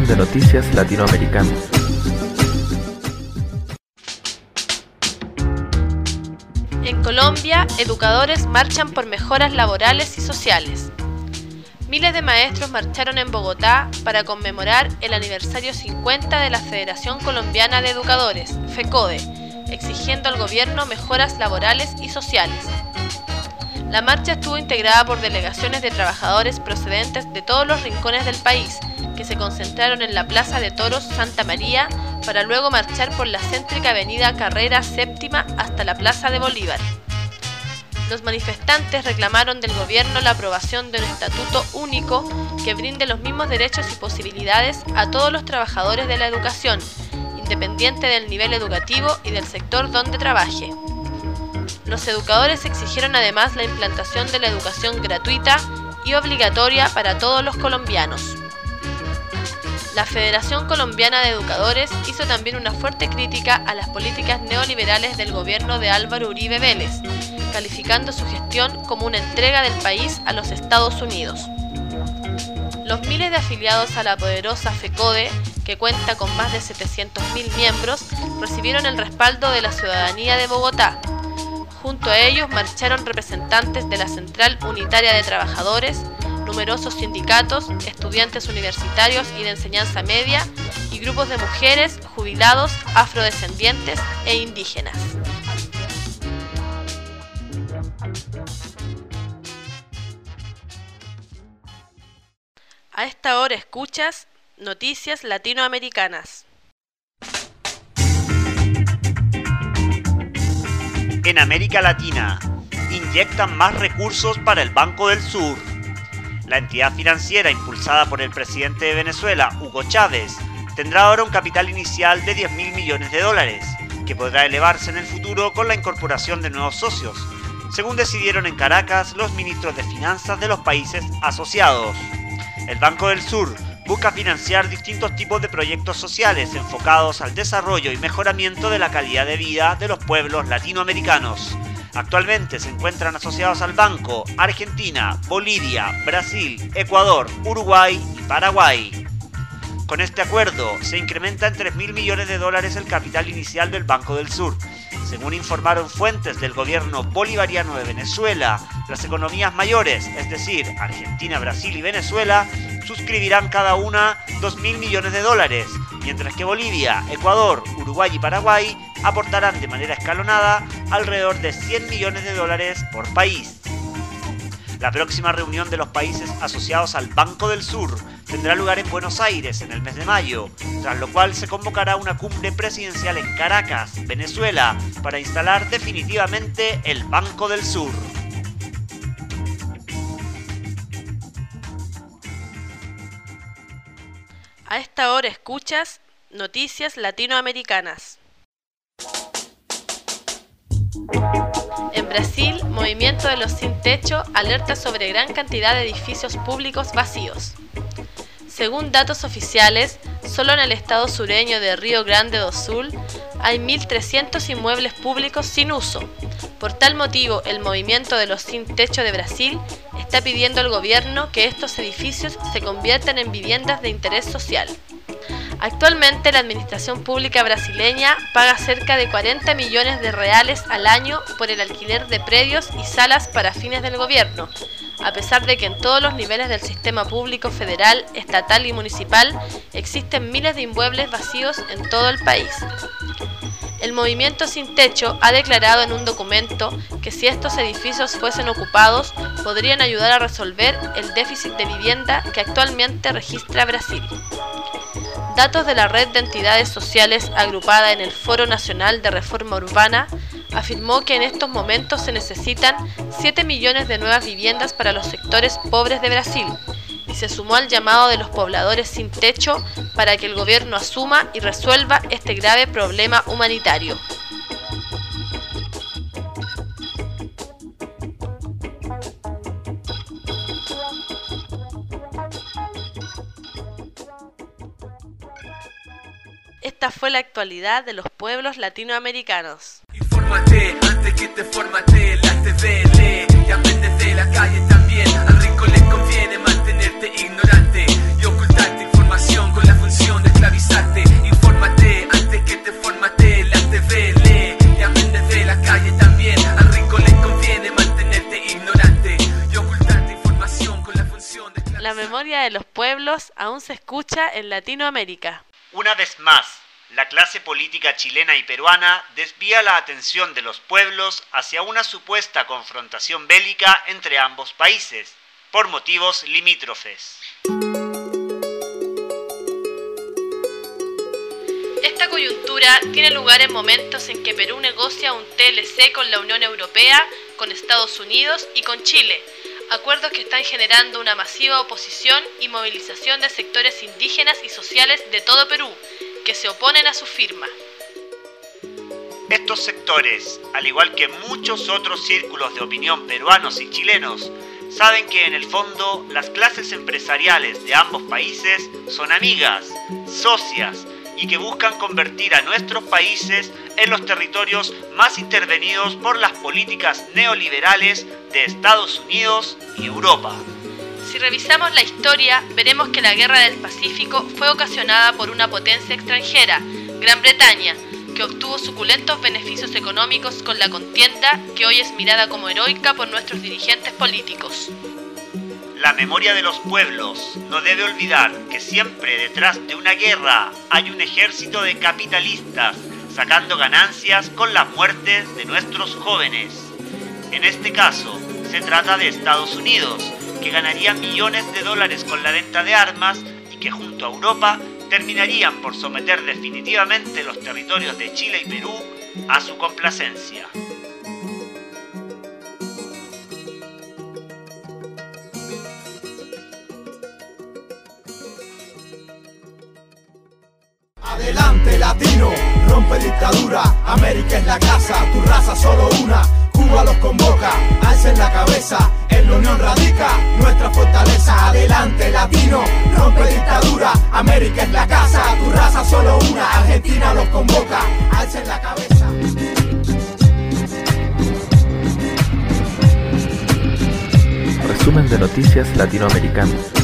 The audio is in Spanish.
resumen de noticias latinoamericanas. En Colombia, educadores marchan por mejoras laborales y sociales. Miles de maestros marcharon en Bogotá para conmemorar el aniversario 50 de la Federación Colombiana de Educadores, FECODE, exigiendo al gobierno mejoras laborales y sociales. La marcha estuvo integrada por delegaciones de trabajadores procedentes de todos los rincones del país, que se concentraron en la Plaza de Toros Santa María para luego marchar por la céntrica avenida Carrera Séptima hasta la Plaza de Bolívar. Los manifestantes reclamaron del gobierno la aprobación de un estatuto único que brinde los mismos derechos y posibilidades a todos los trabajadores de la educación, independiente del nivel educativo y del sector donde trabaje. Los educadores exigieron además la implantación de la educación gratuita y obligatoria para todos los colombianos. La Federación Colombiana de Educadores hizo también una fuerte crítica a las políticas neoliberales del gobierno de Álvaro Uribe Vélez, calificando su gestión como una entrega del país a los Estados Unidos. Los miles de afiliados a la poderosa FECODE, que cuenta con más de 700.000 miembros, recibieron el respaldo de la ciudadanía de Bogotá. Junto a ellos marcharon representantes de la Central Unitaria de Trabajadores, numerosos sindicatos, estudiantes universitarios y de enseñanza media, y grupos de mujeres, jubilados, afrodescendientes e indígenas. A esta hora escuchas Noticias Latinoamericanas. En América Latina, inyectan más recursos para el Banco del Sur. La entidad financiera impulsada por el presidente de Venezuela, Hugo Chávez, tendrá ahora un capital inicial de $10.000 millones, que podrá elevarse en el futuro con la incorporación de nuevos socios, según decidieron en Caracas los ministros de Finanzas de los países asociados. El Banco del Sur busca financiar distintos tipos de proyectos sociales enfocados al desarrollo y mejoramiento de la calidad de vida de los pueblos latinoamericanos. Actualmente se encuentran asociados al banco Argentina, Bolivia, Brasil, Ecuador, Uruguay y Paraguay. Con este acuerdo se incrementa en $3.000 millones el capital inicial del Banco del Sur. Según informaron fuentes del gobierno bolivariano de Venezuela, las economías mayores, es decir, Argentina, Brasil y Venezuela, suscribirán cada una $2.000 millones, mientras que Bolivia, Ecuador, Uruguay y Paraguay aportarán de manera escalonada alrededor de $100 millones por país. La próxima reunión de los países asociados al Banco del Sur tendrá lugar en Buenos Aires en el mes de mayo, tras lo cual se convocará una cumbre presidencial en Caracas, Venezuela, para instalar definitivamente el Banco del Sur. A esta hora escuchas Noticias Latinoamericanas. En Brasil, movimiento de los sin techo alerta sobre gran cantidad de edificios públicos vacíos. Según datos oficiales, solo en el estado sureño de Río Grande do Sul hay 1.300 inmuebles públicos sin uso. Por tal motivo, el movimiento de los sin techo de Brasil está pidiendo al gobierno que estos edificios se conviertan en viviendas de interés social. Actualmente la administración pública brasileña paga cerca de 40 millones de reales al año por el alquiler de predios y salas para fines del gobierno, a pesar de que en todos los niveles del sistema público federal, estatal y municipal existen miles de inmuebles vacíos en todo el país. El movimiento Sin Techo ha declarado en un documento que si estos edificios fuesen ocupados, podrían ayudar a resolver el déficit de vivienda que actualmente registra Brasil. Datos de la red de entidades sociales agrupada en el Foro Nacional de Reforma Urbana afirmó que en estos momentos se necesitan 7 millones de nuevas viviendas para los sectores pobres de Brasil y se sumó al llamado de los pobladores sin techo para que el gobierno asuma y resuelva este grave problema humanitario. Esta fue la actualidad de los pueblos latinoamericanos. Infórmate antes que te formate, la TV lee y aprendes de la calle también. Al rico le conviene mantenerte ignorante y ocultarte información con la función memoria de los pueblos aún se escucha en Latinoamérica. Una vez más, la clase política chilena y peruana desvía la atención de los pueblos hacia una supuesta confrontación bélica entre ambos países, por motivos limítrofes. Esta coyuntura tiene lugar en momentos en que Perú negocia un TLC con la Unión Europea, con Estados Unidos y con Chile, acuerdos que están generando una masiva oposición y movilización de sectores indígenas y sociales de todo Perú, que se oponen a su firma. Estos sectores, al igual que muchos otros círculos de opinión peruanos y chilenos, saben que en el fondo las clases empresariales de ambos países son amigas, socias, y que buscan convertir a nuestros países en los territorios más intervenidos por las políticas neoliberales de Estados Unidos y Europa. Si revisamos la historia, veremos que la Guerra del Pacífico fue ocasionada por una potencia extranjera, Gran Bretaña, que obtuvo suculentos beneficios económicos con la contienda que hoy es mirada como heroica por nuestros dirigentes políticos. La memoria de los pueblos no debe olvidar que siempre detrás de una guerra hay un ejército de capitalistas sacando ganancias con las muertes de nuestros jóvenes. En este caso, se trata de Estados Unidos, que ganaría millones de dólares con la venta de armas y que junto a Europa terminarían por someter definitivamente los territorios de Chile y Perú a su complacencia. Adelante latino, rompe dictadura, América es la casa, tu raza solo una, Cuba los convoca, alcen la cabeza, en la unión radica nuestra fortaleza. Adelante latino, rompe dictadura, América es la casa, tu raza solo una, Argentina los convoca, alcen la cabeza. Resumen de noticias latinoamericanas.